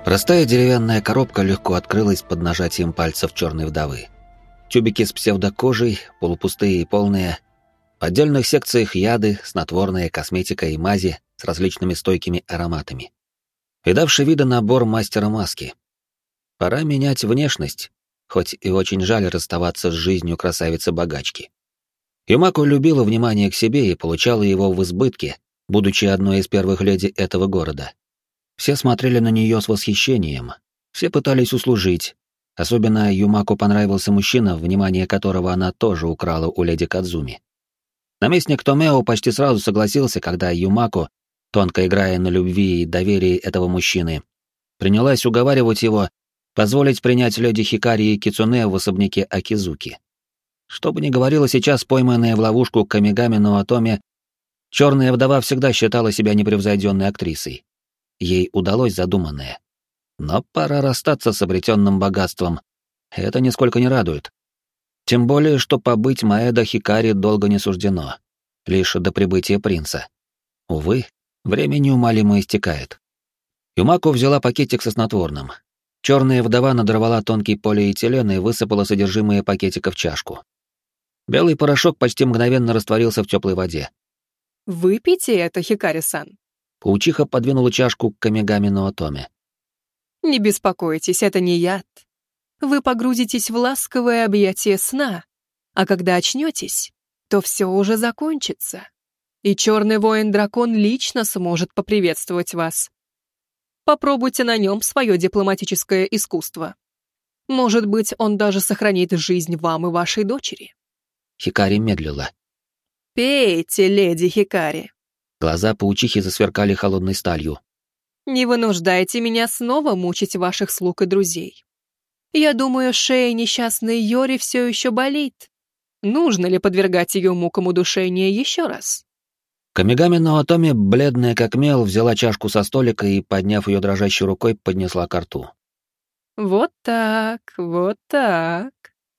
Простая деревянная коробка легко открылась под нажатием пальцев черной вдовы. Тюбики с псевдокожей, полупустые и полные. В отдельных секциях яды, снотворная косметика и мази с различными стойкими ароматами. Видавший вида набор мастера маски. Пора менять внешность, хоть и очень жаль расставаться с жизнью красавицы-богачки. Юмако любила внимание к себе и получала его в избытке, будучи одной из первых леди этого города. Все смотрели на нее с восхищением, все пытались услужить. Особенно Юмако понравился мужчина, внимание которого она тоже украла у леди Кадзуми. Наместник Томео почти сразу согласился, когда Юмако, тонко играя на любви и доверии этого мужчины, принялась уговаривать его позволить принять леди Хикари и Кицуне в особняке Акизуки. Что бы ни говорила сейчас пойманная в ловушку Камигами но Атоме, черная вдова всегда считала себя непревзойденной актрисой. Ей удалось задуманное. Но пора расстаться с обретенным богатством. Это нисколько не радует. Тем более, что побыть Маэдо Хикари долго не суждено. Лишь до прибытия принца. Увы, время неумолимо истекает. Юмако взяла пакетик со снотворным. Черная вдова надорвала тонкий полиэтилен и высыпала содержимое пакетика в чашку. Белый порошок почти мгновенно растворился в теплой воде. «Выпейте это, Хикари-сан». Паучиха подвинула чашку к Камигами но Атоме. «Не беспокойтесь, это не яд. Вы погрузитесь в ласковое объятие сна, а когда очнетесь, то все уже закончится, и черный воин-дракон лично сможет поприветствовать вас. Попробуйте на нем свое дипломатическое искусство. Может быть, он даже сохранит жизнь вам и вашей дочери». Хикари медлила. «Пейте, леди Хикари». Глаза паучихи засверкали холодной сталью. «Не вынуждайте меня снова мучить ваших слуг и друзей. Я думаю, шея несчастной Йори все еще болит. Нужно ли подвергать ее мукам удушения еще раз?» Камигами но Атоме, бледная как мел, взяла чашку со столика и, подняв ее дрожащей рукой, поднесла ко рту. «Вот так, вот так».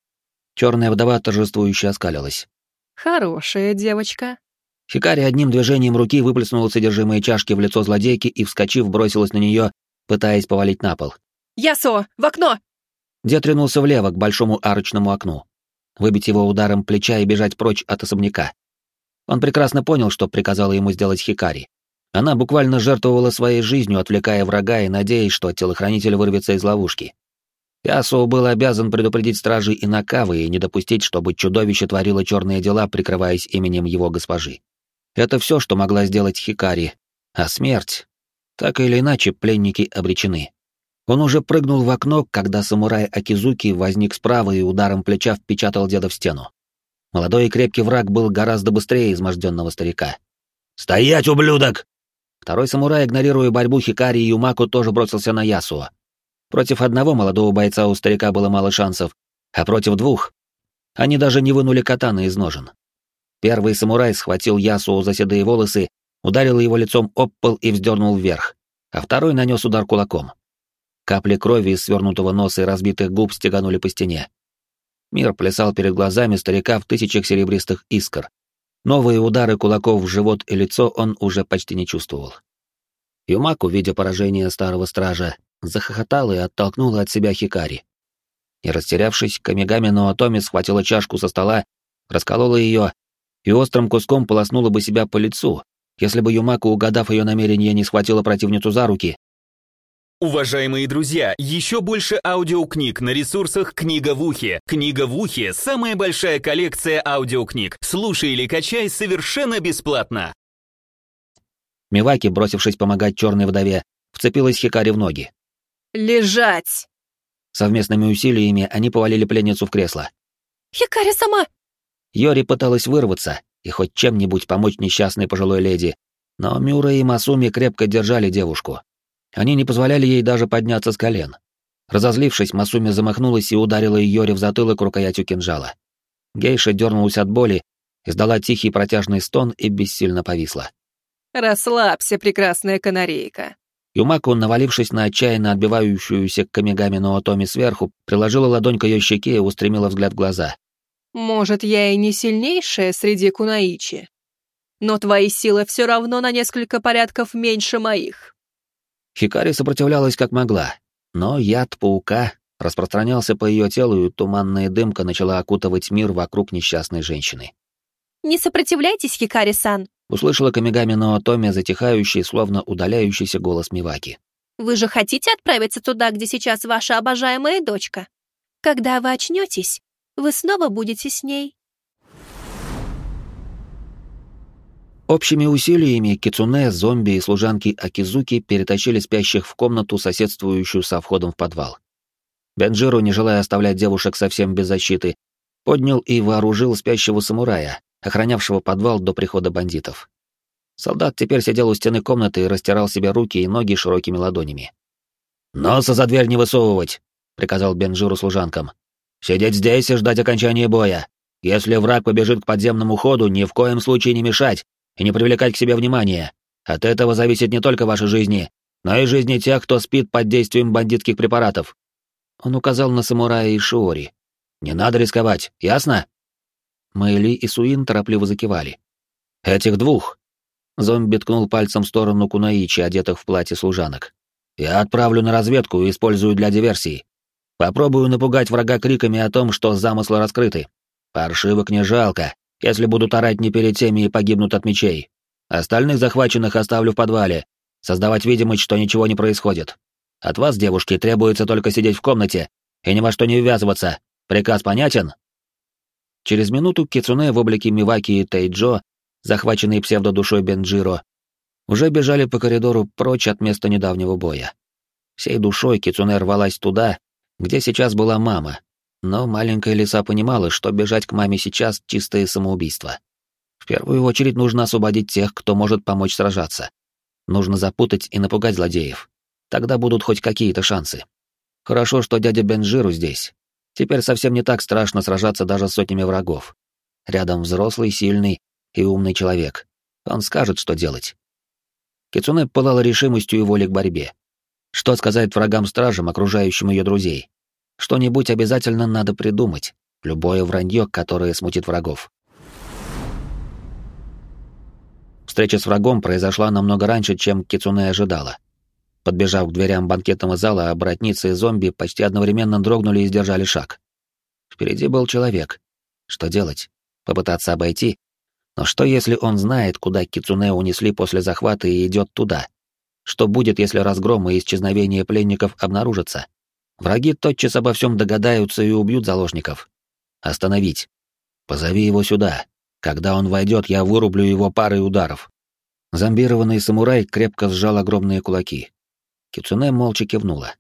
Черная вдова торжествующе оскалилась. «Хорошая девочка». Хикари одним движением руки выплеснула содержимое чашки в лицо злодейки и, вскочив, бросилась на нее, пытаясь повалить на пол. «Ясо, в окно!» Дед ринулся влево к большому арочному окну. Выбить его ударом плеча и бежать прочь от особняка. Он прекрасно понял, что приказала ему сделать Хикари. Она буквально жертвовала своей жизнью, отвлекая врага и надеясь, что телохранитель вырвется из ловушки. Ясуо был обязан предупредить стражей Инакавы и не допустить, чтобы чудовище творило черные дела, прикрываясь именем его госпожи. Это все, что могла сделать Хикари. А смерть? Так или иначе, пленники обречены. Он уже прыгнул в окно, когда самурай Акизуки возник справа и ударом плеча впечатал деда в стену. Молодой и крепкий враг был гораздо быстрее изможденного старика. «Стоять, ублюдок!» Второй самурай, игнорируя борьбу Хикари и Юмако, тоже бросился на Ясуо. Против одного молодого бойца у старика было мало шансов, а против двух они даже не вынули катаны из ножен. Первый самурай схватил Ясуо за седые волосы, ударил его лицом об пол и вздернул вверх, а второй нанес удар кулаком. Капли крови из свернутого носа и разбитых губ стеганули по стене. Мир плясал перед глазами старика в тысячах серебристых искр. Новые удары кулаков в живот и лицо он уже почти не чувствовал. Юмако, видя поражение старого стража, захохотала и оттолкнула от себя Хикари. И, растерявшись, Камигами но Атоме схватила чашку со стола, расколола ее и острым куском полоснула бы себя по лицу, если бы Юмако, угадав ее намерение, не схватила противницу за руки. Уважаемые друзья, еще больше аудиокниг на ресурсах «Книга в ухе». «Книга в ухе» — самая большая коллекция аудиокниг. Слушай или качай совершенно бесплатно. Миваки, бросившись помогать черной вдове, вцепилась Хикари в ноги. «Лежать!» Совместными усилиями они повалили пленницу в кресло. «Хикари сама!» Йори пыталась вырваться и хоть чем-нибудь помочь несчастной пожилой леди, но Мюра и Масуми крепко держали девушку. Они не позволяли ей даже подняться с колен. Разозлившись, Масуми замахнулась и ударила Йори в затылок рукоятью кинжала. Гейша дернулась от боли, издала тихий протяжный стон и бессильно повисла. «Расслабься, прекрасная канарейка». Юмако, навалившись на отчаянно отбивающуюся Камигами но Атоме сверху, приложила ладонь к ее щеке и устремила взгляд в глаза. «Может, я и не сильнейшая среди кунаичи, но твои силы все равно на несколько порядков меньше моих. Хикари сопротивлялась как могла, но яд паука распространялся по ее телу, и туманная дымка начала окутывать мир вокруг несчастной женщины. «Не сопротивляйтесь, Хикари-сан!» Услышала Камигами но Отоми затихающий, словно удаляющийся голос Миваки. «Вы же хотите отправиться туда, где сейчас ваша обожаемая дочка? Когда вы очнетесь, вы снова будете с ней». Общими усилиями Кицуне, зомби и служанки Акизуки перетащили спящих в комнату, соседствующую со входом в подвал. Бенджиро, не желая оставлять девушек совсем без защиты, поднял и вооружил спящего самурая, охранявшего подвал до прихода бандитов. Солдат теперь сидел у стены комнаты и растирал себе руки и ноги широкими ладонями. «Носа за дверь не высовывать!» — приказал Бенджиро служанкам. «Сидеть здесь и ждать окончания боя. Если враг побежит к подземному ходу, ни в коем случае не мешать и не привлекать к себе внимания. От этого зависит не только ваши жизни, но и жизни тех, кто спит под действием бандитских препаратов». Он указал на самурая и Шиори. «Не надо рисковать, ясно?» Мэйли и Суин торопливо закивали. «Этих двух!» Зомби ткнул пальцем в сторону кунаичи, одетых в платье служанок. «Я отправлю на разведку и использую для диверсии. Попробую напугать врага криками о том, что замыслы раскрыты. Паршивок не жалко, если будут орать не перед теми и погибнут от мечей. Остальных захваченных оставлю в подвале, создавать видимость, что ничего не происходит. От вас, девушки, требуется только сидеть в комнате и ни во что не ввязываться. Приказ понятен?» Через минуту Кицуне в облике Миваки и Тейджо, захваченные псевдодушой Бенджиро, уже бежали по коридору прочь от места недавнего боя. Всей душой Кицуне рвалась туда, где сейчас была мама, но маленькая лиса понимала, что бежать к маме сейчас — чистое самоубийство. В первую очередь нужно освободить тех, кто может помочь сражаться. Нужно запутать и напугать злодеев. Тогда будут хоть какие-то шансы. Хорошо, что дядя Бенджиро здесь. Теперь совсем не так страшно сражаться даже с сотнями врагов. Рядом взрослый, сильный и умный человек. Он скажет, что делать. Кицуне пылала решимостью и волей к борьбе. Что сказать врагам-стражам, окружающим ее друзей? Что-нибудь обязательно надо придумать. Любое вранье, которое смутит врагов. Встреча с врагом произошла намного раньше, чем Кицуне ожидала. Подбежав к дверям банкетного зала, братницы и зомби почти одновременно дрогнули и сдержали шаг. Впереди был человек. Что делать? Попытаться обойти? Но что, если он знает, куда Кицуне унесли после захвата и идет туда? Что будет, если разгром и исчезновение пленников обнаружатся? Враги тотчас обо всем догадаются и убьют заложников. Остановить. Позови его сюда. Когда он войдет, я вырублю его парой ударов. Зомбированный самурай крепко сжал огромные кулаки. Кицуне молча кивнула.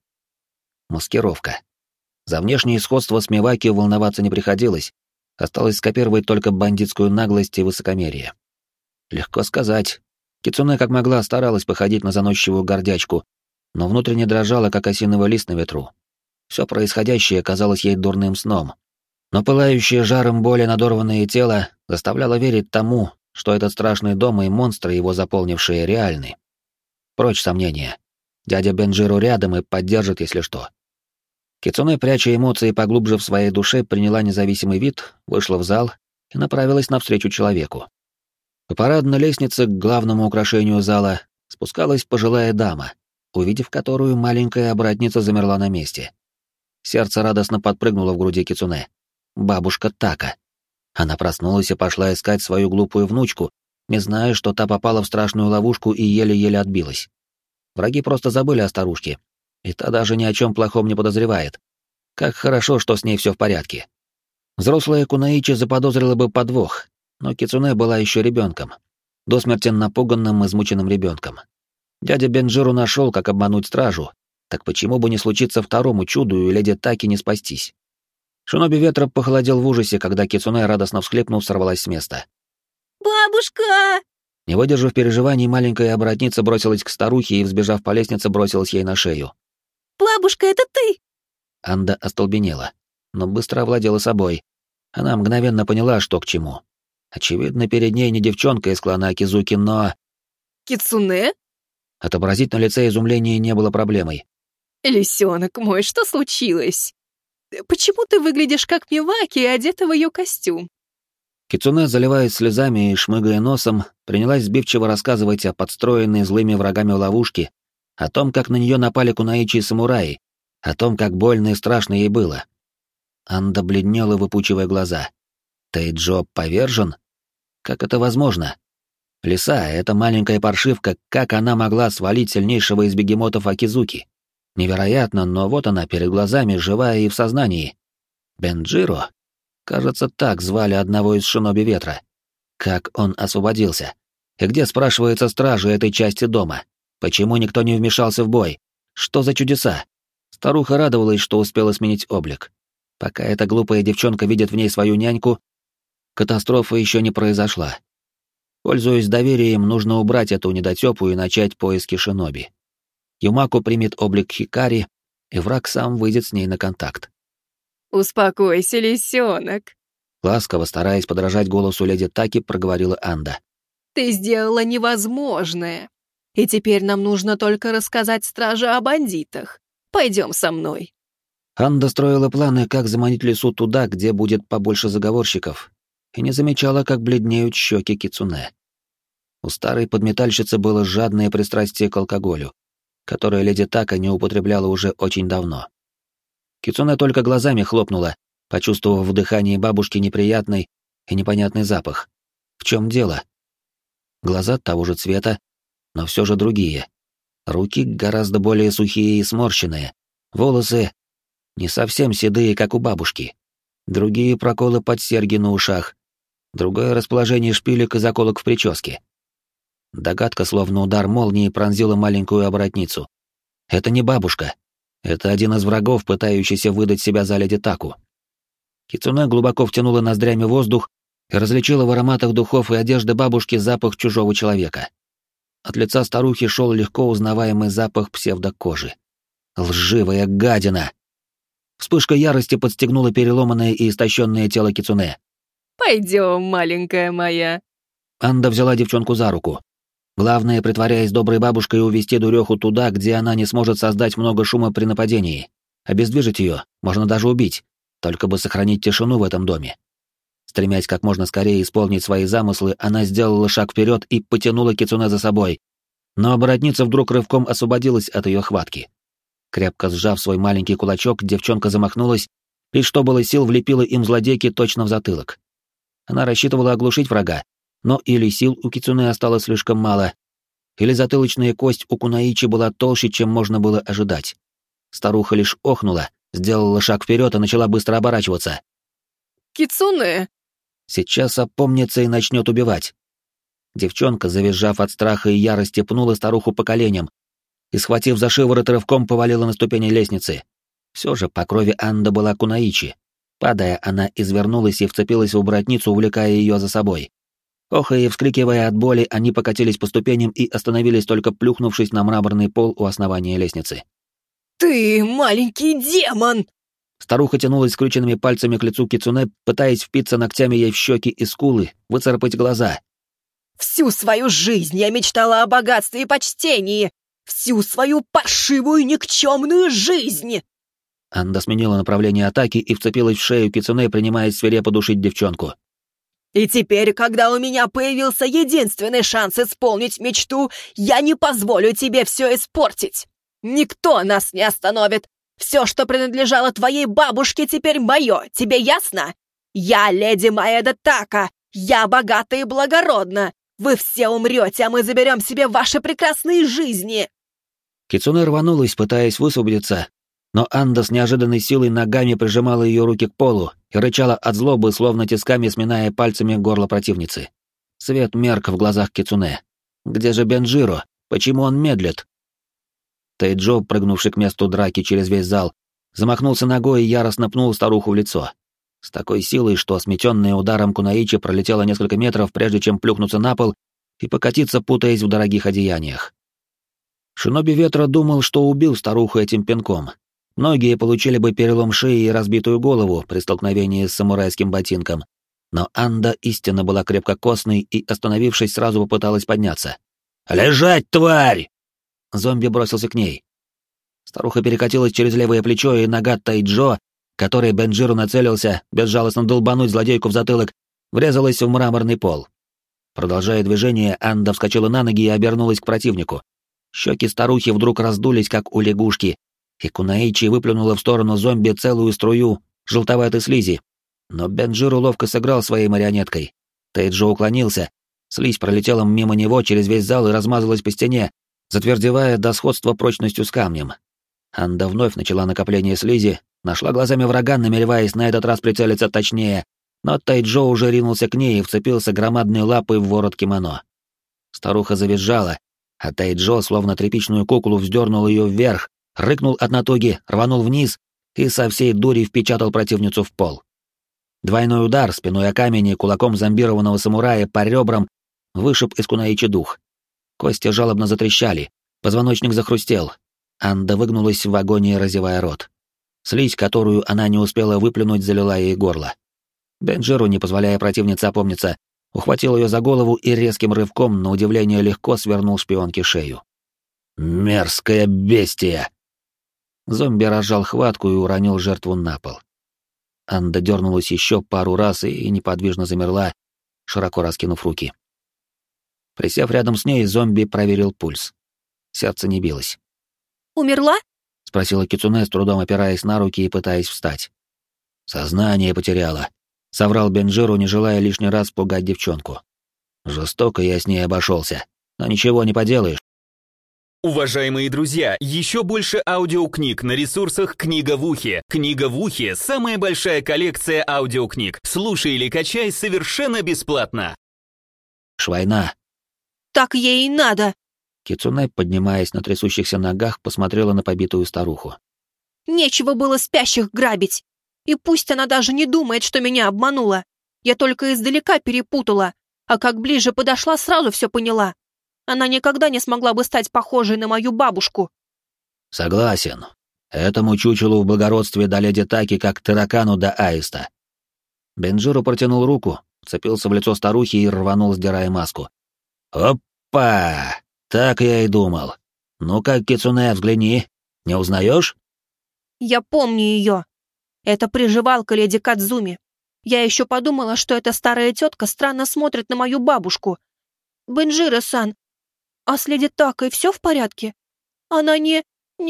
Маскировка. За внешнее сходство с Миваки волноваться не приходилось. Осталось скопировать только бандитскую наглость и высокомерие. Легко сказать. Кицуне как могла старалась походить на заносчивую гордячку, но внутренне дрожала, как осиновый лист на ветру. Все происходящее казалось ей дурным сном. Но пылающее жаром боли надорванное тело заставляло верить тому, что этот страшный дом и монстры, его заполнившие, реальны. Прочь сомнения. Дядя Бенджиро рядом и поддержит, если что. Кицуне, пряча эмоции поглубже в своей душе, приняла независимый вид, вышла в зал и направилась навстречу человеку. По парадной лестнице к главному украшению зала спускалась пожилая дама, увидев которую, маленькая оборотница замерла на месте. Сердце радостно подпрыгнуло в груди Кицуне. Бабушка Така. Она проснулась и пошла искать свою глупую внучку, не зная, что та попала в страшную ловушку и еле-еле отбилась. Враги просто забыли о старушке, и та даже ни о чем плохом не подозревает. Как хорошо, что с ней все в порядке. Взрослая Кунаичи заподозрила бы подвох, но Кицуне была еще ребенком, до смерти напуганным, измученным ребенком. Дядя Бенджиро нашел, как обмануть стражу, так почему бы не случиться второму чуду и леди Таки не спастись? Шиноби ветра похолодел в ужасе, когда Кицуне, радостно всхлипнув, сорвалась с места. «Бабушка!» Не выдержав переживаний, маленькая оборотница бросилась к старухе и, взбежав по лестнице, бросилась ей на шею. «Бабушка, это ты!» Анда остолбенела, но быстро овладела собой. Она мгновенно поняла, что к чему. Очевидно, перед ней не девчонка из клана Акизуки, но... Кицуне? Отобразить на лице изумление не было проблемой. Лисенок мой, что случилось? Почему ты выглядишь как Миваки, одета в ее костюм? Кицуне, заливаясь слезами и шмыгая носом, принялась сбивчиво рассказывать о подстроенной злыми врагами ловушке, о том, как на нее напали кунаичи и самураи, о том, как больно и страшно ей было. Анда бледнела, выпучивая глаза. Тейджо повержен? Как это возможно? Лиса, эта маленькая паршивка, как она могла свалить сильнейшего из бегемотов Акизуки? Невероятно, но вот она перед глазами, живая и в сознании. Бенджиро? Кажется, так звали одного из шиноби ветра. Как он освободился? И где, спрашивается, стражи этой части дома? Почему никто не вмешался в бой? Что за чудеса? Старуха радовалась, что успела сменить облик. Пока эта глупая девчонка видит в ней свою няньку, катастрофа еще не произошла. Пользуясь доверием, нужно убрать эту недотёпу и начать поиски шиноби. Юмако примет облик Хикари, и враг сам выйдет с ней на контакт. «Успокойся, лисенок», — ласково, стараясь подражать голосу леди Таки, проговорила Анда. «ты сделала невозможное. И теперь нам нужно только рассказать страже о бандитах. Пойдем со мной». Анда строила планы, как заманить лису туда, где будет побольше заговорщиков, и не замечала, как бледнеют щеки Кицуне. У старой подметальщицы было жадное пристрастие к алкоголю, которое леди Така не употребляла уже очень давно. Кицуне только глазами хлопнула, почувствовав в дыхании бабушки неприятный и непонятный запах. В чем дело? Глаза того же цвета, но все же другие. Руки гораздо более сухие и сморщенные. Волосы не совсем седые, как у бабушки. Другие проколы под серьги на ушах. Другое расположение шпилек и заколок в прическе. Догадка, словно удар молнии, пронзила маленькую оборотницу. Это не бабушка. Это один из врагов, пытающийся выдать себя за леди Таку. Кицуне глубоко втянула ноздрями воздух и различила в ароматах духов и одежды бабушки запах чужого человека. От лица старухи шел легко узнаваемый запах псевдокожи. Лживая гадина! Вспышка ярости подстегнула переломанное и истощенное тело Кицуне. «Пойдем, маленькая моя». Анда взяла девчонку за руку. Главное, притворяясь доброй бабушкой, увести дуреху туда, где она не сможет создать много шума при нападении. Обездвижить ее, можно даже убить, только бы сохранить тишину в этом доме. Стремясь как можно скорее исполнить свои замыслы, она сделала шаг вперед и потянула Кицуне за собой. Но оборотница вдруг рывком освободилась от ее хватки. Крепко сжав свой маленький кулачок, девчонка замахнулась и, что было сил, влепила им злодейке точно в затылок. Она рассчитывала оглушить врага, но или сил у Кицуне осталось слишком мало, или затылочная кость у кунаичи была толще, чем можно было ожидать. Старуха лишь охнула, сделала шаг вперед и начала быстро оборачиваться. «Кицуне!» Сейчас опомнится и начнет убивать. Девчонка, завизжав от страха и ярости, пнула старуху по коленям и, схватив за шиворот, рывком повалила на ступени лестницы. Все же по крови Анда была кунаичи. Падая, она извернулась и вцепилась в оборотницу, увлекая ее за собой. Охая и вскрикивая от боли, они покатились по ступеням и остановились, только плюхнувшись на мраморный пол у основания лестницы. «Ты маленький демон!» Старуха тянулась скрюченными пальцами к лицу Кицуне, пытаясь впиться ногтями ей в щеки и скулы, выцарапать глаза. «Всю свою жизнь я мечтала о богатстве и почтении! Всю свою паршивую никчемную жизнь!» Анда сменила направление атаки и вцепилась в шею Кицуне, принимаясь свирепо душить девчонку. «И теперь, когда у меня появился единственный шанс исполнить мечту, я не позволю тебе все испортить! Никто нас не остановит! Все, что принадлежало твоей бабушке, теперь мое, тебе ясно? Я леди Маэда Така, я богата и благородна! Вы все умрете, а мы заберем себе ваши прекрасные жизни!» Кицуне рванулась, пытаясь высвободиться, но Анда с неожиданной силой ногами прижимала ее руки к полу и рычала от злобы, словно тисками сминая пальцами горло противницы. Свет мерк в глазах Кицуне. Где же Бенджиро? Почему он медлит? Тейджо, прыгнувший к месту драки через весь зал, замахнулся ногой и яростно пнул старуху в лицо. С такой силой, что, сметенная ударом кунаичи, пролетела несколько метров, прежде чем плюхнуться на пол и покатиться, путаясь в дорогих одеяниях. Шиноби Ветра думал, что убил старуху этим пинком. Многие получили бы перелом шеи и разбитую голову при столкновении с самурайским ботинком. Но Анда истинно была крепкокосной и, остановившись, сразу попыталась подняться. «Лежать, тварь!» Зомби бросился к ней. Старуха перекатилась через левое плечо, и нога Тайджо, которой Бенджиру нацелился безжалостно долбануть злодейку в затылок, врезалась в мраморный пол. Продолжая движение, Анда вскочила на ноги и обернулась к противнику. Щеки старухи вдруг раздулись, как у лягушки, и Кунаичи выплюнула в сторону зомби целую струю желтоватой слизи. Но Бенджиро ловко сыграл своей марионеткой. Тейджо уклонился, слизь пролетела мимо него через весь зал и размазалась по стене, затвердевая до сходства прочностью с камнем. Анда вновь начала накопление слизи, нашла глазами врага, намереваясь на этот раз прицелиться точнее, но Тайджо уже ринулся к ней и вцепился громадной лапой в ворот кимоно. Старуха завизжала, а Тайджо, словно тряпичную куклу, вздернул ее вверх, рыкнул от натуги, рванул вниз и со всей дури впечатал противницу в пол. Двойной удар спиной о камень и кулаком зомбированного самурая по ребрам вышиб из Кунаичи дух. Кости жалобно затрещали, позвоночник захрустел. Анда выгнулась в агонии, разевая рот. Слизь, которую она не успела выплюнуть, залила ей горло. Бенджиро, не позволяя противнице опомниться, ухватил ее за голову и резким рывком, на удивление легко, свернул шпионке шею. «Мерзкое бестия!» Зомби разжал хватку и уронил жертву на пол. Анда дернулась еще пару раз и неподвижно замерла, широко раскинув руки. Присев рядом с ней, зомби проверил пульс. Сердце не билось. «Умерла?» — спросила Кицуне, с трудом опираясь на руки и пытаясь встать. «Сознание потеряла», — соврал Бенджиро, не желая лишний раз пугать девчонку. «Жестоко я с ней обошелся, но ничего не поделаешь». Уважаемые друзья, еще больше аудиокниг на ресурсах «Книга в ухе». «Книга в ухе» — самая большая коллекция аудиокниг. Слушай или качай совершенно бесплатно. «Война». «Так ей и надо!» Кицуне, поднимаясь на трясущихся ногах, посмотрела на побитую старуху. «Нечего было спящих грабить. И пусть она даже не думает, что меня обманула. Я только издалека перепутала, а как ближе подошла, сразу все поняла. Она никогда не смогла бы стать похожей на мою бабушку». «Согласен. Этому чучелу в благородстве до леди Таки, как таракану до аиста». Бенджиро протянул руку, вцепился в лицо старухи и рванул, сдирая маску. «Опа! Так я и думал. Ну как, Кицуне, взгляни. Не узнаешь?» «Я помню ее. Это приживалка леди Кадзуми. Я еще подумала, что эта старая тетка странно смотрит на мою бабушку. Бенджиро-сан, а с леди Такой все в порядке? Она не...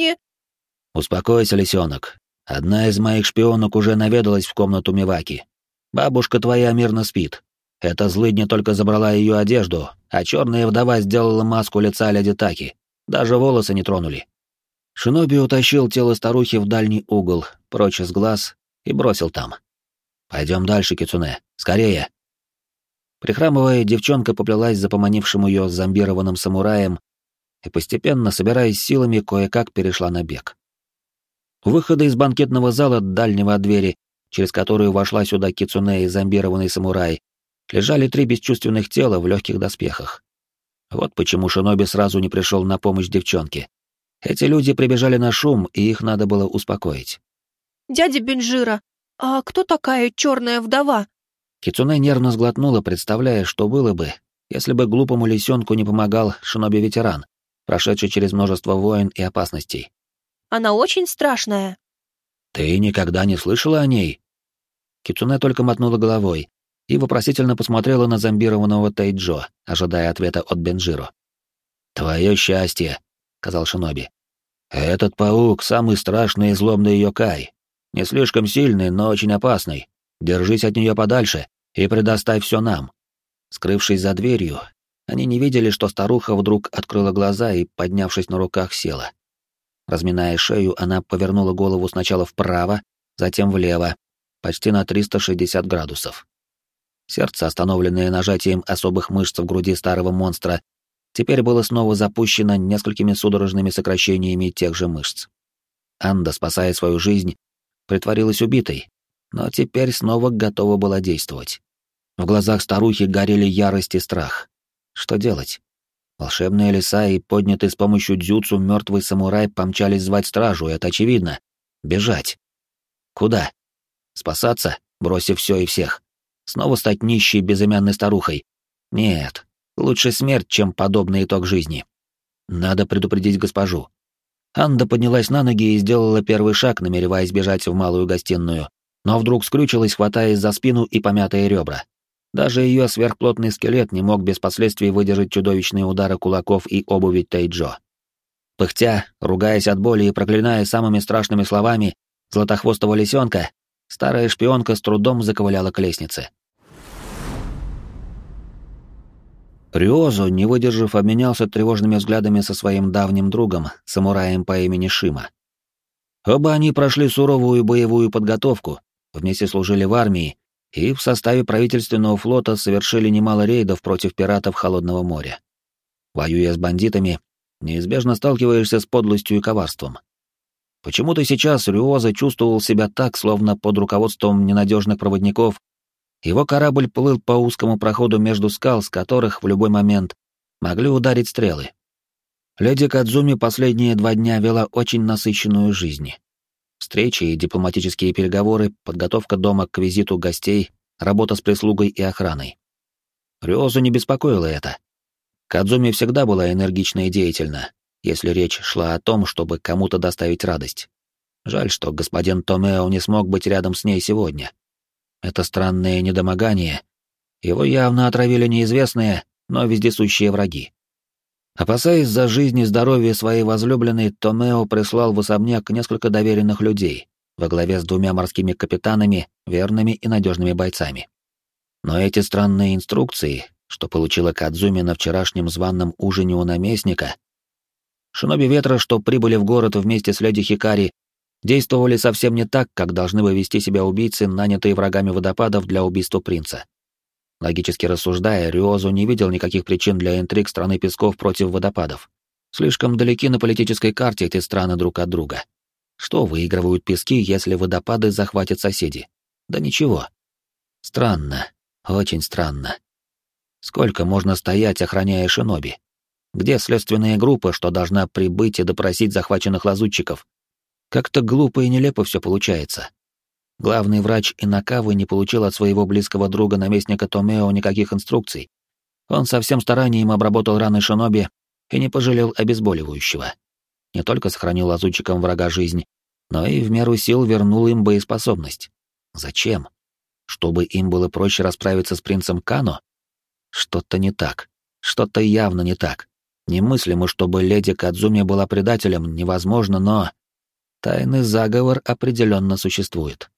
«Успокойся, лисенок. Одна из моих шпионок уже наведалась в комнату Миваки. Бабушка твоя мирно спит. Эта злыдня только забрала ее одежду, а черная вдова сделала маску лица леди Таки. Даже волосы не тронули». Шиноби утащил тело старухи в дальний угол, прочь из глаз, и бросил там. «Пойдем дальше, Кицуне. Скорее!» Прихрамывая, девчонка поплелась за поманившим ее зомбированным самураем и, постепенно, собираясь силами, кое-как перешла на бег. У выхода из банкетного зала дальнего от двери, через которую вошла сюда Кицуне и зомбированный самурай, лежали 3 бесчувственных тела в легких доспехах. Вот почему Шиноби сразу не пришел на помощь девчонке. Эти люди прибежали на шум, и их надо было успокоить. «Дядя Бенджиро, а кто такая черная вдова?» Кицуне нервно сглотнула, представляя, что было бы, если бы глупому лисенку не помогал шиноби-ветеран, прошедший через множество войн и опасностей. «Она очень страшная». «Ты никогда не слышала о ней?» Кицуне только мотнула головой и вопросительно посмотрела на зомбированного Тайджо, ожидая ответа от Бенджиро. «Твое счастье», — сказал шиноби. «Этот паук — самый страшный и злобный йокай. Не слишком сильный, но очень опасный. Держись от нее подальше и предоставь все нам». Скрывшись за дверью, они не видели, что старуха вдруг открыла глаза и, поднявшись на руках, села. Разминая шею, она повернула голову сначала вправо, затем влево, почти на 360 градусов. Сердце, остановленное нажатием особых мышц в груди старого монстра, теперь было снова запущено несколькими судорожными сокращениями тех же мышц. Анда, спасая свою жизнь, притворилась убитой, но теперь снова готова была действовать. В глазах старухи горели ярость и страх. Что делать? Волшебные леса и поднятый с помощью дзюцу мертвый самурай помчались звать стражу, это очевидно. Бежать. Куда? Спасаться, бросив все и всех? Снова стать нищей безымянной старухой? Нет, лучше смерть, чем подобный итог жизни. Надо предупредить госпожу. Анда поднялась на ноги и сделала первый шаг, намереваясь бежать в малую гостиную, но вдруг скрючилась, хватаясь за спину и помятые ребра. Даже ее сверхплотный скелет не мог без последствий выдержать чудовищные удары кулаков и обуви Тайджо. Пыхтя, ругаясь от боли и проклиная самыми страшными словами златохвостого лисенка, старая шпионка с трудом заковыляла к лестнице. Рюозу, не выдержав, обменялся тревожными взглядами со своим давним другом, самураем по имени Шима. Оба они прошли суровую боевую подготовку, вместе служили в армии и в составе правительственного флота совершили немало рейдов против пиратов Холодного моря. Воюя с бандитами, неизбежно сталкиваешься с подлостью и коварством. Почему-то сейчас Рюоза чувствовал себя так, словно под руководством ненадежных проводников его корабль плыл по узкому проходу между скал, с которых в любой момент могли ударить стрелы. Леди Кадзуми последние 2 дня вела очень насыщенную жизнь. Встречи и дипломатические переговоры, подготовка дома к визиту гостей, работа с прислугой и охраной. Рюозу не беспокоило это. Кадзуми всегда была энергична и деятельна, если речь шла о том, чтобы кому-то доставить радость. Жаль, что господин Томео не смог быть рядом с ней сегодня. Это странное недомогание. Его явно отравили неизвестные, но вездесущие враги. Опасаясь за жизнь и здоровье своей возлюбленной, Томео прислал в особняк несколько доверенных людей, во главе с 2 морскими капитанами, верными и надежными бойцами. Но эти странные инструкции, что получила Кадзуми на вчерашнем званом ужине у наместника, шиноби ветра, что прибыли в город вместе с леди Хикари, действовали совсем не так, как должны бы вести себя убийцы, нанятые врагами водопадов для убийства принца. Логически рассуждая, Рюозу не видел никаких причин для интриг страны песков против водопадов. Слишком далеки на политической карте эти страны друг от друга. Что выигрывают пески, если водопады захватят соседи? Да ничего. Странно, очень странно. Сколько можно стоять, охраняя шиноби? Где следственная группа, что должна прибыть и допросить захваченных лазутчиков? Как-то глупо и нелепо все получается. Главный врач Инакавы не получил от своего близкого друга наместника Томео никаких инструкций. Он со всем старанием обработал раны шиноби и не пожалел обезболивающего. Не только сохранил лазутчикам врага жизнь, но и в меру сил вернул им боеспособность. Зачем? Чтобы им было проще расправиться с принцем Кано? Что-то не так. Что-то явно не так. Немыслимо, чтобы леди Кадзуми была предателем, невозможно, но... Тайный заговор определенно существует.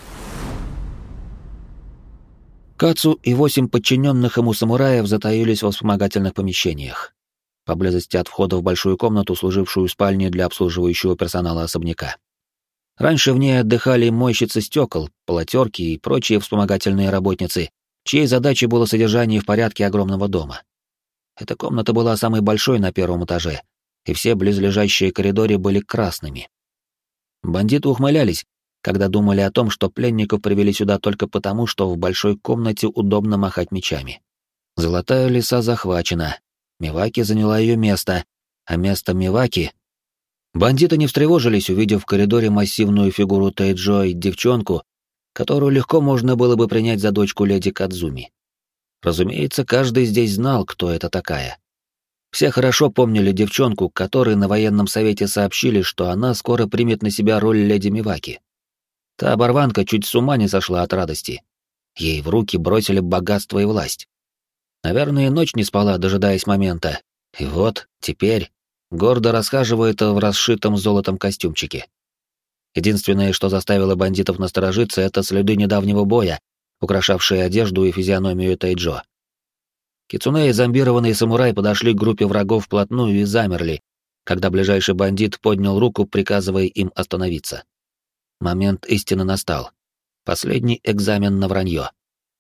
Кацу и 8 подчиненных ему самураев затаились в вспомогательных помещениях, поблизости от входа в большую комнату, служившую спальней для обслуживающего персонала особняка. Раньше в ней отдыхали мойщицы стекол, полотерки и прочие вспомогательные работницы, чьей задачей было содержание в порядке огромного дома. Эта комната была самой большой на 1-м этаже, и все близлежащие коридоры были красными. Бандиты ухмылялись, когда думали о том, что пленников привели сюда только потому, что в большой комнате удобно махать мечами. Золотая лиса захвачена, Миваки заняла ее место, а место Миваки... Бандиты не встревожились, увидев в коридоре массивную фигуру Тейджо и девчонку, которую легко можно было бы принять за дочку леди Кадзуми. Разумеется, каждый здесь знал, кто это такая. Все хорошо помнили девчонку, которой на военном совете сообщили, что она скоро примет на себя роль леди Миваки. Та оборванка чуть с ума не сошла от радости. Ей в руки бросили богатство и власть. Наверное, ночь не спала, дожидаясь момента. И вот, теперь, гордо расхаживает в расшитом золотом костюмчике. Единственное, что заставило бандитов насторожиться, это следы недавнего боя, украшавшие одежду и физиономию Тейджо. Кицуне и зомбированный самурай подошли к группе врагов вплотную и замерли, когда ближайший бандит поднял руку, приказывая им остановиться. Момент истины настал. Последний экзамен на вранье.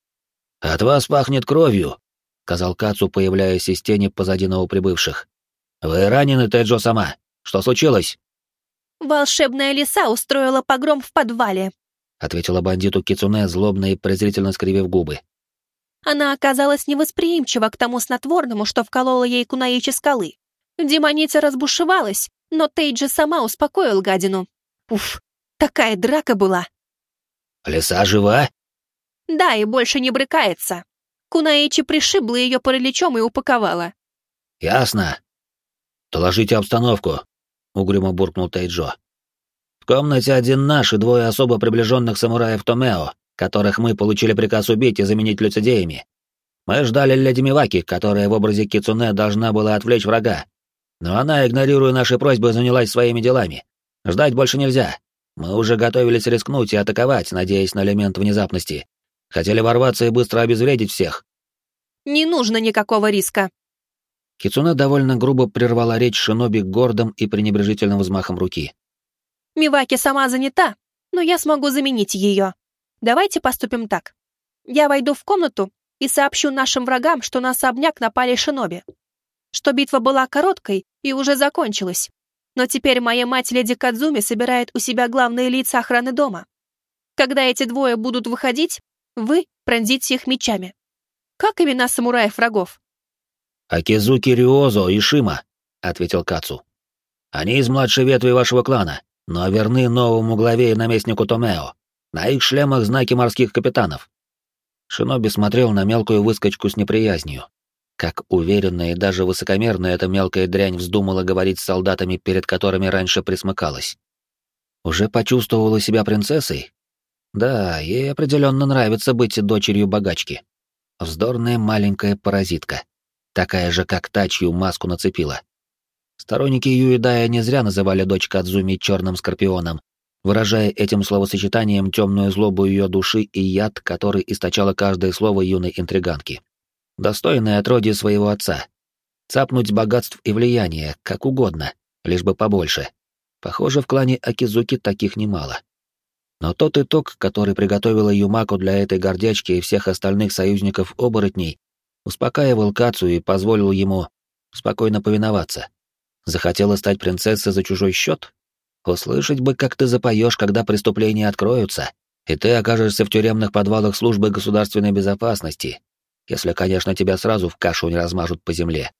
«От вас пахнет кровью», — сказал Кацу, появляясь из тени позади новоприбывших. «Вы ранены, Тейджо-сама. Что случилось?» «Волшебная лиса устроила погром в подвале», — ответила бандиту Кицуне, злобно и презрительно скривив губы. Она оказалась невосприимчива к тому снотворному, что вколола ей кунаичи скалы. Демоница разбушевалась, но Тейджи сама успокоил гадину. Уф, такая драка была. «Лиса жива?» Да, и больше не брыкается. Кунаичи пришибла ее параличом и упаковала. «Ясно. Доложите обстановку», — угрюмо буркнул Тейджо. «В комнате один наш и 2 особо приближенных самураев Томео, которых мы получили приказ убить и заменить лицедеями. Мы ждали леди Миваки, которая в образе Кицуне должна была отвлечь врага. Но она, игнорируя наши просьбы, занялась своими делами. Ждать больше нельзя. Мы уже готовились рискнуть и атаковать, надеясь на элемент внезапности. Хотели ворваться и быстро обезвредить всех. Не нужно никакого риска. Кицуне довольно грубо прервала речь шиноби гордым и пренебрежительным взмахом руки. Миваки сама занята, но я смогу заменить ее. Давайте поступим так. Я войду в комнату и сообщу нашим врагам, что на особняк напали шиноби. Что битва была короткой и уже закончилась. Но теперь моя мать леди Кадзуми собирает у себя главные лица охраны дома. Когда эти двое будут выходить, вы пронзите их мечами. Как имена самураев-врагов? «Акизуки Рюозо и Шима», — ответил Кацу. «Они из младшей ветви вашего клана, но верны новому главе и наместнику Томео. На их шлемах знаки морских капитанов». Шиноби смотрел на мелкую выскочку с неприязнью. Как уверенно и даже высокомерно эта мелкая дрянь вздумала говорить с солдатами, перед которыми раньше присмыкалась. Уже почувствовала себя принцессой? Да, ей определенно нравится быть дочерью богачки. Вздорная маленькая паразитка. Такая же, как та, чью маску нацепила. Сторонники Юидая не зря называли дочь Кадзуми черным скорпионом, выражая этим словосочетанием темную злобу ее души и яд, который источало каждое слово юной интриганки. Достойное отродье своего отца. Цапнуть богатств и влияния, как угодно, лишь бы побольше. Похоже, в клане Акизуки таких немало. Но тот итог, который приготовила Юмако для этой гордячки и всех остальных союзников-оборотней, успокаивал Кацу и позволил ему спокойно повиноваться. Захотела стать принцессой за чужой счет? Услышать бы, как ты запоешь, когда преступления откроются, и ты окажешься в тюремных подвалах службы государственной безопасности, если, конечно, тебя сразу в кашу не размажут по земле.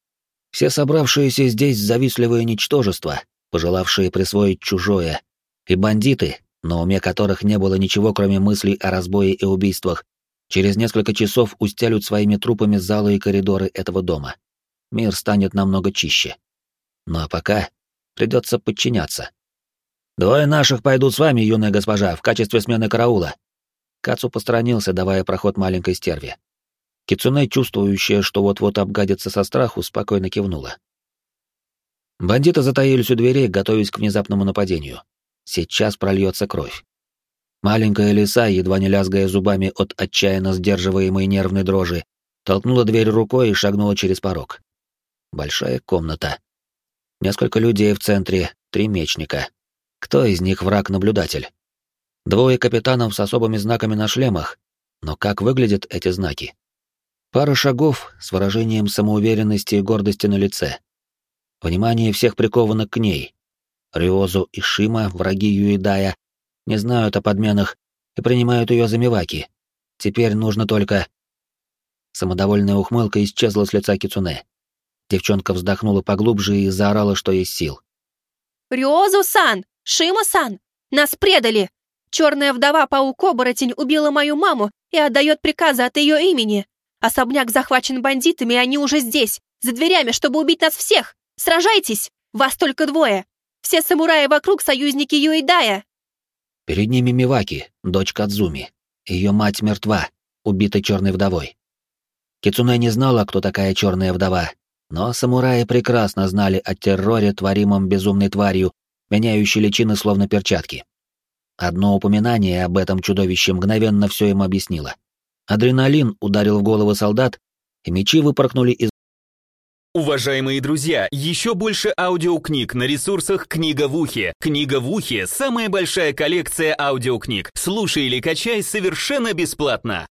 Все собравшиеся здесь завистливые ничтожества, пожелавшие присвоить чужое, и бандиты, на уме которых не было ничего, кроме мыслей о разбое и убийствах, через несколько часов устелют своими трупами залы и коридоры этого дома. Мир станет намного чище. Ну а пока придется подчиняться. «Двое наших пойдут с вами, юная госпожа, в качестве смены караула». Кацу посторонился, давая проход маленькой стерве. Кицуне, чувствующая, что вот-вот обгадится со страху, спокойно кивнула. Бандиты затаились у дверей, готовясь к внезапному нападению. Сейчас прольется кровь. Маленькая лиса, едва не лязгая зубами от отчаянно сдерживаемой нервной дрожи, толкнула дверь рукой и шагнула через порог. Большая комната. Несколько людей в центре, 3 мечника. Кто из них враг-наблюдатель? 2 капитанов с особыми знаками на шлемах. Но как выглядят эти знаки? Пара шагов с выражением самоуверенности и гордости на лице. Внимание всех приковано к ней. Рюозу и Шима, враги Юидая, не знают о подменах и принимают ее за Миваки. Теперь нужно только... Самодовольная ухмылка исчезла с лица Кицуне. Девчонка вздохнула поглубже и заорала, что есть сил. Рюозу-сан! Шима-сан! Нас предали! Черная вдова-паук-оборотень убила мою маму и отдает приказы от ее имени. Особняк захвачен бандитами, и они уже здесь, за дверями, чтобы убить нас всех. Сражайтесь! Вас только 2. Все самураи вокруг союзники Юидая. Перед ними Миваки, дочь Кадзуми. Ее мать мертва, убита черной вдовой. Кицуне не знала, кто такая черная вдова, но самураи прекрасно знали о терроре, творимом безумной тварью, меняющей личины словно перчатки. Одно упоминание об этом чудовище мгновенно все им объяснило. Адреналин ударил в головы солдат, и мечи выпорхнули из... Уважаемые друзья, еще больше аудиокниг на ресурсах «Книга в ухе». «Книга в ухе» — самая большая коллекция аудиокниг. Слушай или качай совершенно бесплатно.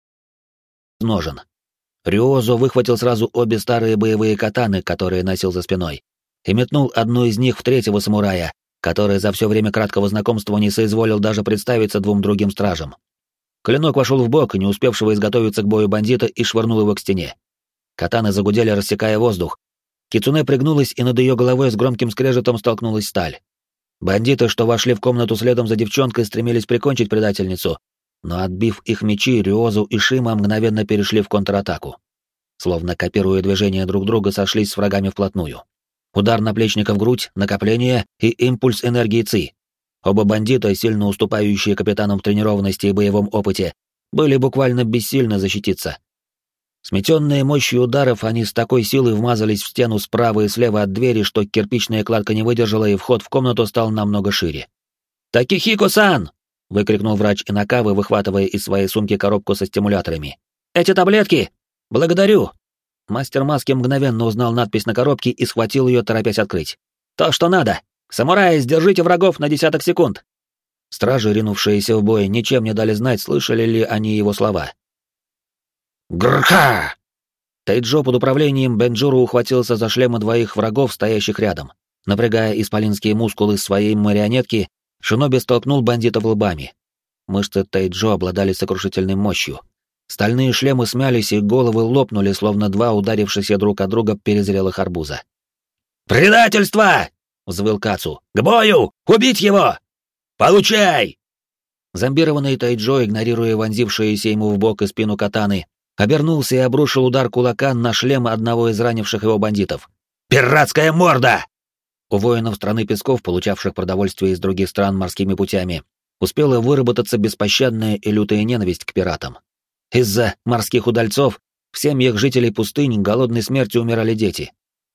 Ножен. Рюозо выхватил сразу обе старые боевые катаны, которые носил за спиной, и метнул одну из них в 3-го самурая, который за все время краткого знакомства не соизволил даже представиться 2 другим стражам. Клинок вошел в бок, не успевшего изготовиться к бою бандита, и швырнул его к стене. Катаны загудели, рассекая воздух. Кицуне пригнулась, и над ее головой с громким скрежетом столкнулась сталь. Бандиты, что вошли в комнату следом за девчонкой, стремились прикончить предательницу, но, отбив их мечи, Рюозу и Шима мгновенно перешли в контратаку. Словно копируя движения друг друга, сошлись с врагами вплотную. Удар наплечника в грудь, накопление и импульс энергии ЦИ. Оба бандита, сильно уступающие капитанам в тренированности и боевом опыте, были буквально бессильны защититься. Сметенные мощью ударов, они с такой силой вмазались в стену справа и слева от двери, что кирпичная кладка не выдержала, и вход в комнату стал намного шире. «Такихико-сан!» — выкрикнул врач Инакавы, выхватывая из своей сумки коробку со стимуляторами. «Эти таблетки! Благодарю!» Мастер маски мгновенно узнал надпись на коробке и схватил ее, торопясь открыть. «То, что надо! Самураи, сдержите врагов на десяток секунд!» Стражи, ринувшиеся в бой, ничем не дали знать, слышали ли они его слова. «Грха!» Тайджо под управлением Бенджуру ухватился за шлемы двоих врагов, стоящих рядом. Напрягая исполинские мускулы своей марионетки, шиноби столкнул бандитов лбами. Мышцы Тайджо обладали сокрушительной мощью. Стальные шлемы смялись, и головы лопнули, словно два ударившихся друг от друга перезрелых арбуза. «Предательство!» — взвыл Кацу. «К бою! Убить его! Получай!» Зомбированный Тайджо, игнорируя вонзившиеся ему в бок и спину катаны, обернулся и обрушил удар кулака на шлем одного из ранивших его бандитов. «Пиратская морда!» У воинов страны песков, получавших продовольствие из других стран морскими путями, успела выработаться беспощадная и лютая ненависть к пиратам. Из-за морских удальцов в семьях жителей пустынь голодной смертью умирали дети.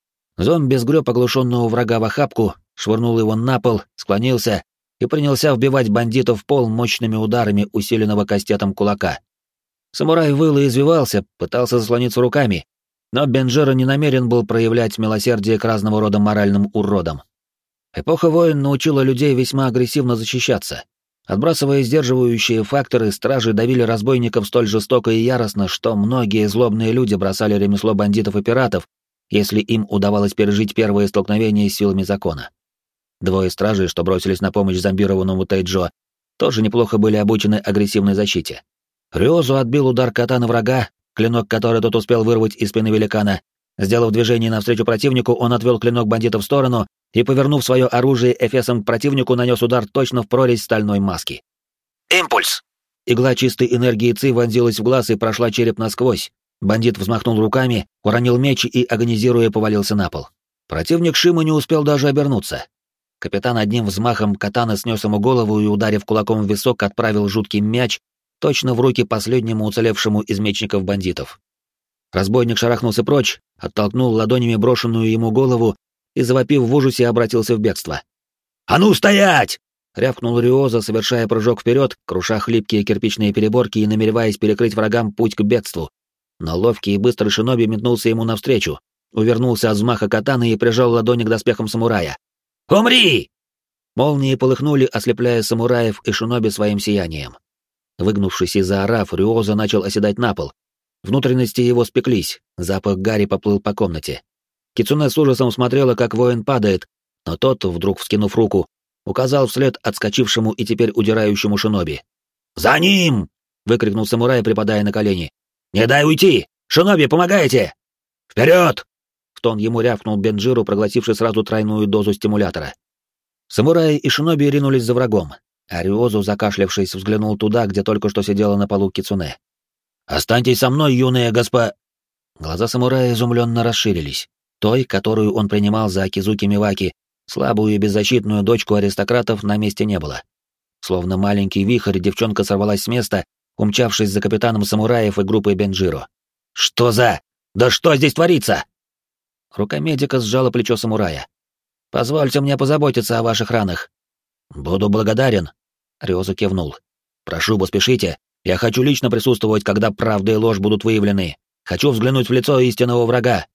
Зомби сгреб оглушенного врага в охапку, швырнул его на пол, склонился и принялся вбивать бандитов в пол мощными ударами усиленного кастетом кулака. Самурай выл и извивался, пытался заслониться руками, но Бенджиро не намерен был проявлять милосердие к разного рода моральным уродам. Эпоха войн научила людей весьма агрессивно защищаться. Отбрасывая сдерживающие факторы, стражи давили разбойников столь жестоко и яростно, что многие злобные люди бросали ремесло бандитов и пиратов, если им удавалось пережить первые столкновения с силами закона. Двое стражей, что бросились на помощь зомбированному Тайджо, тоже неплохо были обучены агрессивной защите. Рёзу отбил удар катаны врага, клинок, который тот успел вырвать из спины великана. Сделав движение навстречу противнику, он отвел клинок бандита в сторону и, повернув свое оружие эфесом к противнику, нанес удар точно в прорезь стальной маски. «Импульс!» Игла чистой энергии Ци вонзилась в глаз и прошла череп насквозь. Бандит взмахнул руками, уронил меч и, агонизируя, повалился на пол. Противник Шима не успел даже обернуться. Капитан одним взмахом катаны снес ему голову и, ударив кулаком в висок, отправил жуткий мяч точно в руки последнему уцелевшему из мечников бандитов. Разбойник шарахнулся прочь, оттолкнул ладонями брошенную ему голову и, завопив в ужасе, обратился в бегство. «А ну стоять!» — рявкнул Рюоза, совершая прыжок вперед, круша хлипкие кирпичные переборки и намереваясь перекрыть врагам путь к бегству. Но ловкий и быстрый шиноби метнулся ему навстречу, увернулся от взмаха катаны и прижал ладони к доспехам самурая. «Умри!» Молнии полыхнули, ослепляя самураев и шиноби своим сиянием. Выгнувшись и заорав, Рюоза начал оседать на пол. Внутренности его спеклись, запах гари поплыл по комнате. Кицуне с ужасом смотрела, как воин падает, но тот, вдруг вскинув руку, указал вслед отскочившему и теперь удирающему шиноби. «За ним!» — выкрикнул самурай, припадая на колени. «Не дай уйти! Шиноби, помогайте! Вперед!» В тон ему рявкнул Бенджиру, проглотивший сразу тройную дозу стимулятора. Самураи и шиноби ринулись за врагом, а Рюозу, закашлявшись, взглянул туда, где только что сидела на полу Кицуне. «Останьтесь со мной, юная госпо...» Глаза самурая изумленно расширились. Той, которую он принимал за Акизуки Миваки, слабую и беззащитную дочку аристократов, на месте не было. Словно маленький вихрь, девчонка сорвалась с места, умчавшись за капитаном самураев и группой Бенджиро. «Что за... Да что здесь творится?» Рука медика сжала плечо самурая. «Позвольте мне позаботиться о ваших ранах». «Буду благодарен», — Рёзу кивнул. «Прошу, поспешите. Я хочу лично присутствовать, когда правда и ложь будут выявлены. Хочу взглянуть в лицо истинного врага».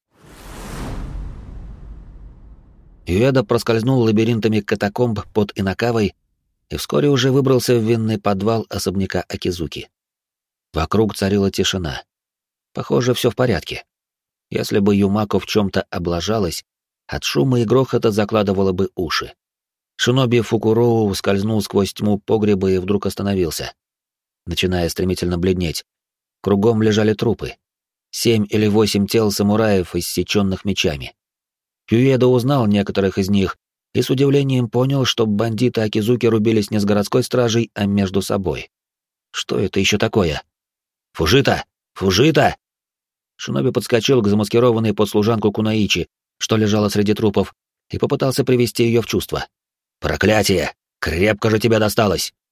Юэда проскользнул лабиринтами катакомб под Инакавой и вскоре уже выбрался в винный подвал особняка Акизуки. Вокруг царила тишина. Похоже, все в порядке. Если бы Юмако в чем-то облажалась, от шума и грохота закладывало бы уши. Шиноби Фукуроу скользнул сквозь тьму погреба и вдруг остановился, начиная стремительно бледнеть. Кругом лежали трупы. 7 или 8 тел самураев, иссеченных мечами. Юэда узнал некоторых из них и с удивлением понял, что бандиты Акизуки рубились не с городской стражей, а между собой. Что это еще такое? «Фужита! Фужита!» Шиноби подскочил к замаскированной под служанку Кунаичи, что лежала среди трупов, и попытался привести ее в чувство. «Проклятие! Крепко же тебе досталось!»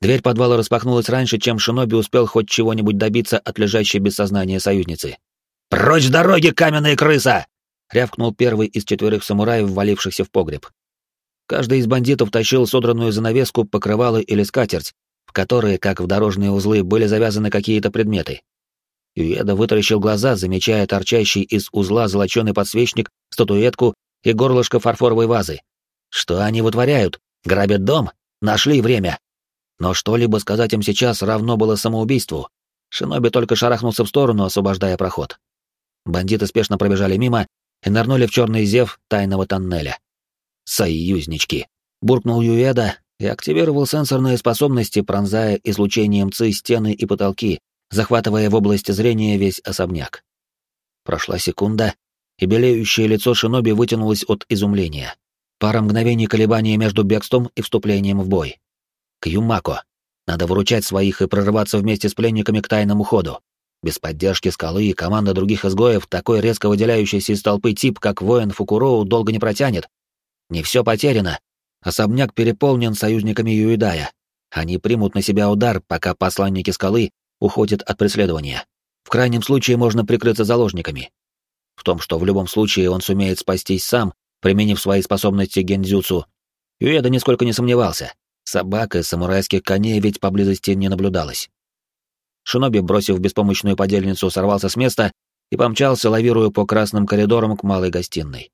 Дверь подвала распахнулась раньше, чем Шиноби успел хоть чего-нибудь добиться от лежащей без сознания союзницы. «Прочь с дороги, каменная крыса!» — рявкнул первый из 4 самураев, ввалившихся в погреб. Каждый из бандитов тащил содранную занавеску, покрывало или скатерть, в которые, как в дорожные узлы, были завязаны какие-то предметы. Юэда вытаращил глаза, замечая торчащий из узла золоченый подсвечник, статуэтку и горлышко фарфоровой вазы. Что они вытворяют? Грабят дом? Нашли время. Но что-либо сказать им сейчас равно было самоубийству. Шиноби только шарахнулся в сторону, освобождая проход. Бандиты спешно пробежали мимо и нырнули в черный зев тайного тоннеля. «Союзнички!» — буркнул Юэда и активировал сенсорные способности, пронзая излучением ЦИ стены и потолки, захватывая в области зрения весь особняк. Прошла секунда, и белеющее лицо Шиноби вытянулось от изумления. Пара мгновений колебания между бегством и вступлением в бой. К Юмако. Надо выручать своих и прорываться вместе с пленниками к тайному ходу. Без поддержки скалы и команды других изгоев такой резко выделяющийся из толпы тип, как воин Фукуроу, долго не протянет. Не все потеряно. Особняк переполнен союзниками Юэдая. Они примут на себя удар, пока посланники скалы уходят от преследования. В крайнем случае можно прикрыться заложниками. В том, что в любом случае он сумеет спастись сам, применив свои способности гендзюцу, Юэда нисколько не сомневался. Собак и самурайских коней ведь поблизости не наблюдалось. Шиноби, бросив беспомощную подельницу, сорвался с места и помчался, лавируя по красным коридорам к малой гостиной.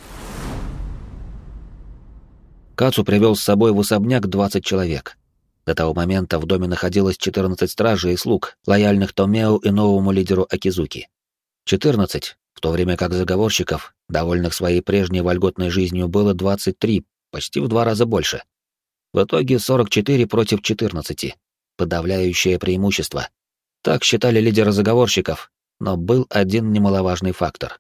Кацу привел с собой в особняк 20 человек. До того момента в доме находилось 14 стражей и слуг, лояльных Томео и новому лидеру Акизуки. 14, в то время как заговорщиков, довольных своей прежней вольготной жизнью, было 23, почти в 2 раза больше. В итоге 44 против 14. Подавляющее преимущество. Так считали лидеры заговорщиков, но был один немаловажный фактор.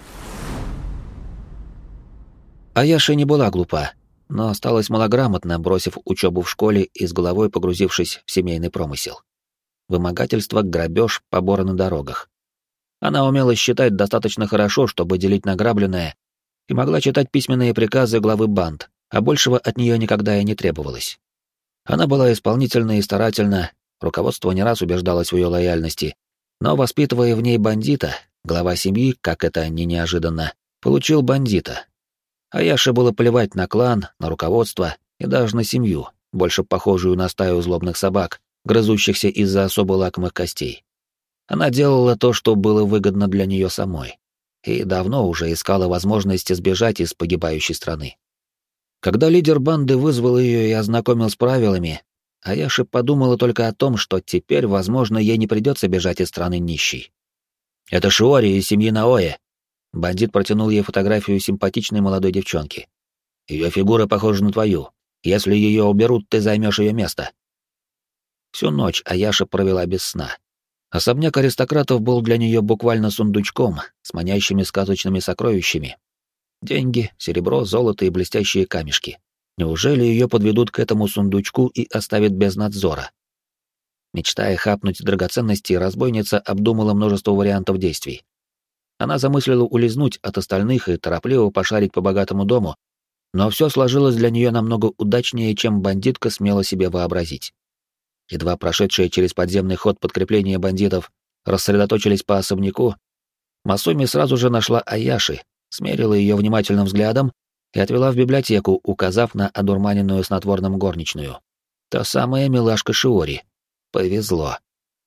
Аяши не была глупа, но осталась малограмотна, бросив учебу в школе и с головой погрузившись в семейный промысел. Вымогательство, грабеж, поборы на дорогах. Она умела считать достаточно хорошо, чтобы делить награбленное, и могла читать письменные приказы главы банд, а большего от нее никогда и не требовалось. Она была исполнительна и старательна, руководство не раз убеждалось в ее лояльности, но, воспитывая в ней бандита, глава семьи, как это ни неожиданно, получил бандита. Аяше было плевать на клан, на руководство и даже на семью, больше похожую на стаю злобных собак, грызущихся из-за особо лакомых костей. Она делала то, что было выгодно для нее самой, и давно уже искала возможности сбежать из погибающей страны. Когда лидер банды вызвал ее и ознакомил с правилами, Аяши подумала только о том, что теперь, возможно, ей не придется бежать из страны нищей. «Это Шиори из семьи Наоэ». Бандит протянул ей фотографию симпатичной молодой девчонки. «Ее фигура похожа на твою. Если ее уберут, ты займешь ее место». Всю ночь Аяша провела без сна. Особняк аристократов был для нее буквально сундучком с манящими сказочными сокровищами. Деньги, серебро, золото и блестящие камешки. Неужели ее подведут к этому сундучку и оставят без надзора? Мечтая хапнуть драгоценности, разбойница обдумала множество вариантов действий. Она замыслила улизнуть от остальных и торопливо пошарить по богатому дому, но все сложилось для нее намного удачнее, чем бандитка смела себе вообразить. Едва прошедшие через подземный ход подкрепления бандитов рассредоточились по особняку, Масуми сразу же нашла Аяши, смерила ее внимательным взглядом и отвела в библиотеку, указав на одурманенную снотворным горничную. Та самая милашка Шиори. Повезло.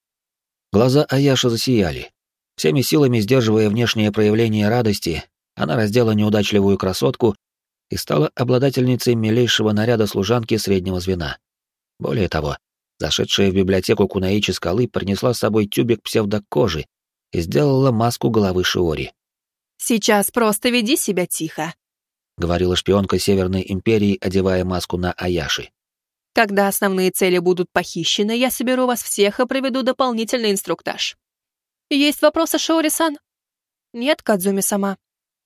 Глаза Аяши засияли. Всеми силами сдерживая внешнее проявление радости, она раздела неудачливую красотку и стала обладательницей милейшего наряда служанки среднего звена. Более того, зашедшая в библиотеку Кунаичи скалы принесла с собой тюбик псевдокожи и сделала маску головы Шиори. «Сейчас просто веди себя тихо», — говорила шпионка Северной Империи, одевая маску на Аяши. «Когда основные цели будут похищены, я соберу вас всех и проведу дополнительный инструктаж. Есть вопросы, Шиори-сан?» «Нет, Кадзуми-сама».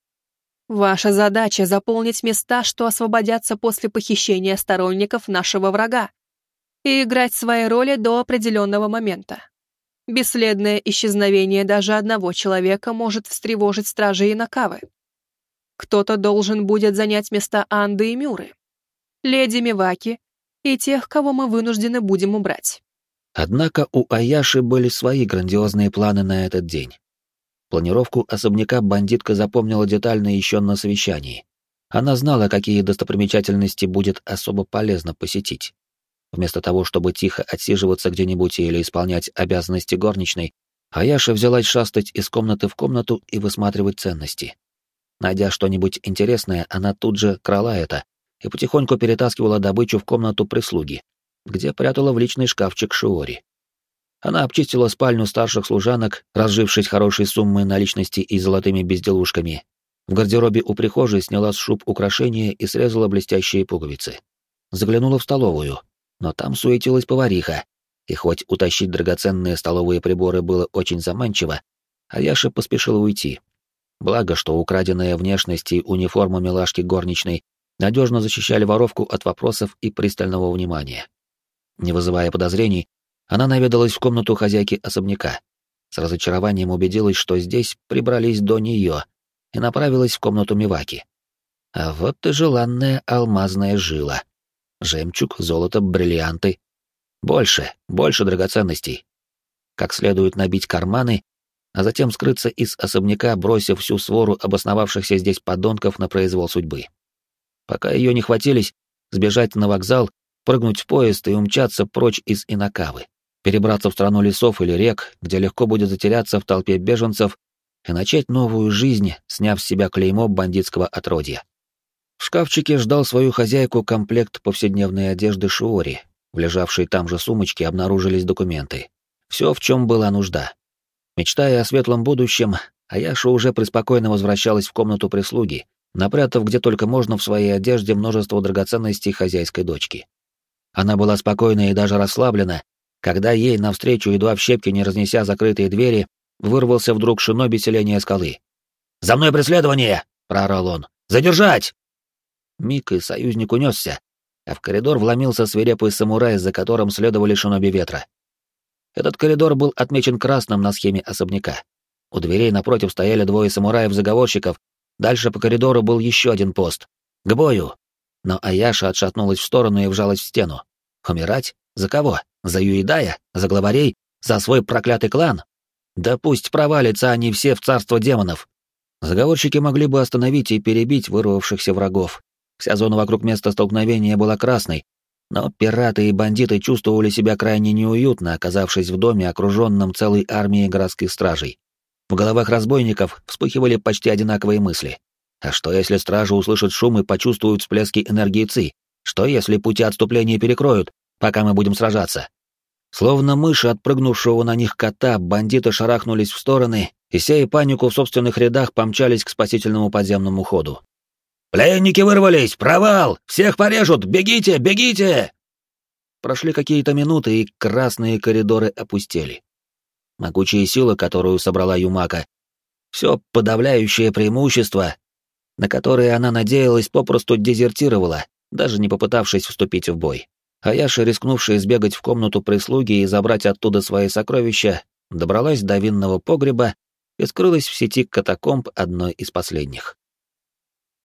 «Ваша задача — заполнить места, что освободятся после похищения сторонников нашего врага, и играть свои роли до определенного момента. Бесследное исчезновение даже одного человека может встревожить стражей Инакавы. Кто-то должен будет занять места Анды и Мюры. Леди Миваки, и тех, кого мы вынуждены будем убрать. Однако у Аяши были свои грандиозные планы на этот день. Планировку особняка бандитка запомнила детально еще на совещании. Она знала, какие достопримечательности будет особо полезно посетить. Вместо того, чтобы тихо отсиживаться где-нибудь или исполнять обязанности горничной, Аяша взялась шастать из комнаты в комнату и высматривать ценности. Найдя что-нибудь интересное, она тут же крала это и потихоньку перетаскивала добычу в комнату прислуги, где прятала в личный шкафчик Шиори. Она обчистила спальню старших служанок, разжившись хорошей суммой наличности и золотыми безделушками. В гардеробе у прихожей сняла с шуб украшения и срезала блестящие пуговицы. Заглянула в столовую, но там суетилась повариха, и хоть утащить драгоценные столовые приборы было очень заманчиво, Аяша поспешила уйти. Благо, что украденная внешность и униформа милашки горничной надежно защищали воровку от вопросов и пристального внимания. Не вызывая подозрений, она наведалась в комнату хозяйки особняка. С разочарованием убедилась, что здесь прибрались до нее, и направилась в комнату Миваки. А вот и желанная алмазная жила. Жемчуг, золото, бриллианты. Больше драгоценностей. Как следует набить карманы, а затем скрыться из особняка, бросив всю свору обосновавшихся здесь подонков на произвол судьбы. Пока ее не хватились, сбежать на вокзал, прыгнуть в поезд и умчаться прочь из Инакавы, перебраться в страну лесов или рек, где легко будет затеряться в толпе беженцев, и начать новую жизнь, сняв с себя клеймо бандитского отродья. В шкафчике ждал свою хозяйку комплект повседневной одежды Шиори. В лежавшей там же сумочке обнаружились документы. Все, в чем была нужда. Мечтая о светлом будущем, Аяша уже преспокойно возвращалась в комнату прислуги, напрятав где только можно в своей одежде множество драгоценностей хозяйской дочки. Она была спокойна и даже расслаблена, когда ей навстречу, едва в щепки не разнеся закрытые двери, вырвался вдруг шиноби селения скалы. «За мной преследование!» — проорал он. «Задержать!» Миг и союзник унесся, а в коридор вломился свирепый самурай, за которым следовали шиноби ветра. Этот коридор был отмечен красным на схеме особняка. У дверей напротив стояли двое самураев-заговорщиков, дальше по коридору был еще один пост. К бою! Но Аяша отшатнулась в сторону и вжалась в стену. Умирать? За кого? За Юидая? За главарей? За свой проклятый клан? Да пусть провалятся они все в царство демонов. Заговорщики могли бы остановить и перебить вырвавшихся врагов. Вся зона вокруг места столкновения была красной, но пираты и бандиты чувствовали себя крайне неуютно, оказавшись в доме, окруженном целой армией городских стражей. В головах разбойников вспыхивали почти одинаковые мысли. А что если стражи услышат шум и почувствуют всплески энергии Ци? Что если пути отступления перекроют, пока мы будем сражаться? Словно мыши, отпрыгнувшего на них кота, бандиты шарахнулись в стороны и, сея панику в собственных рядах, помчались к спасительному подземному ходу. «Пленники вырвались! Провал! Всех порежут! Бегите! Бегите!» Прошли какие-то минуты, и красные коридоры опустели. Могучая сила, которую собрала Юмака, все подавляющее преимущество, на которое она надеялась, попросту дезертировала, даже не попытавшись вступить в бой. Аяша, рискнувшая сбегать в комнату прислуги и забрать оттуда свои сокровища, добралась до винного погреба и скрылась в сети катакомб одной из последних.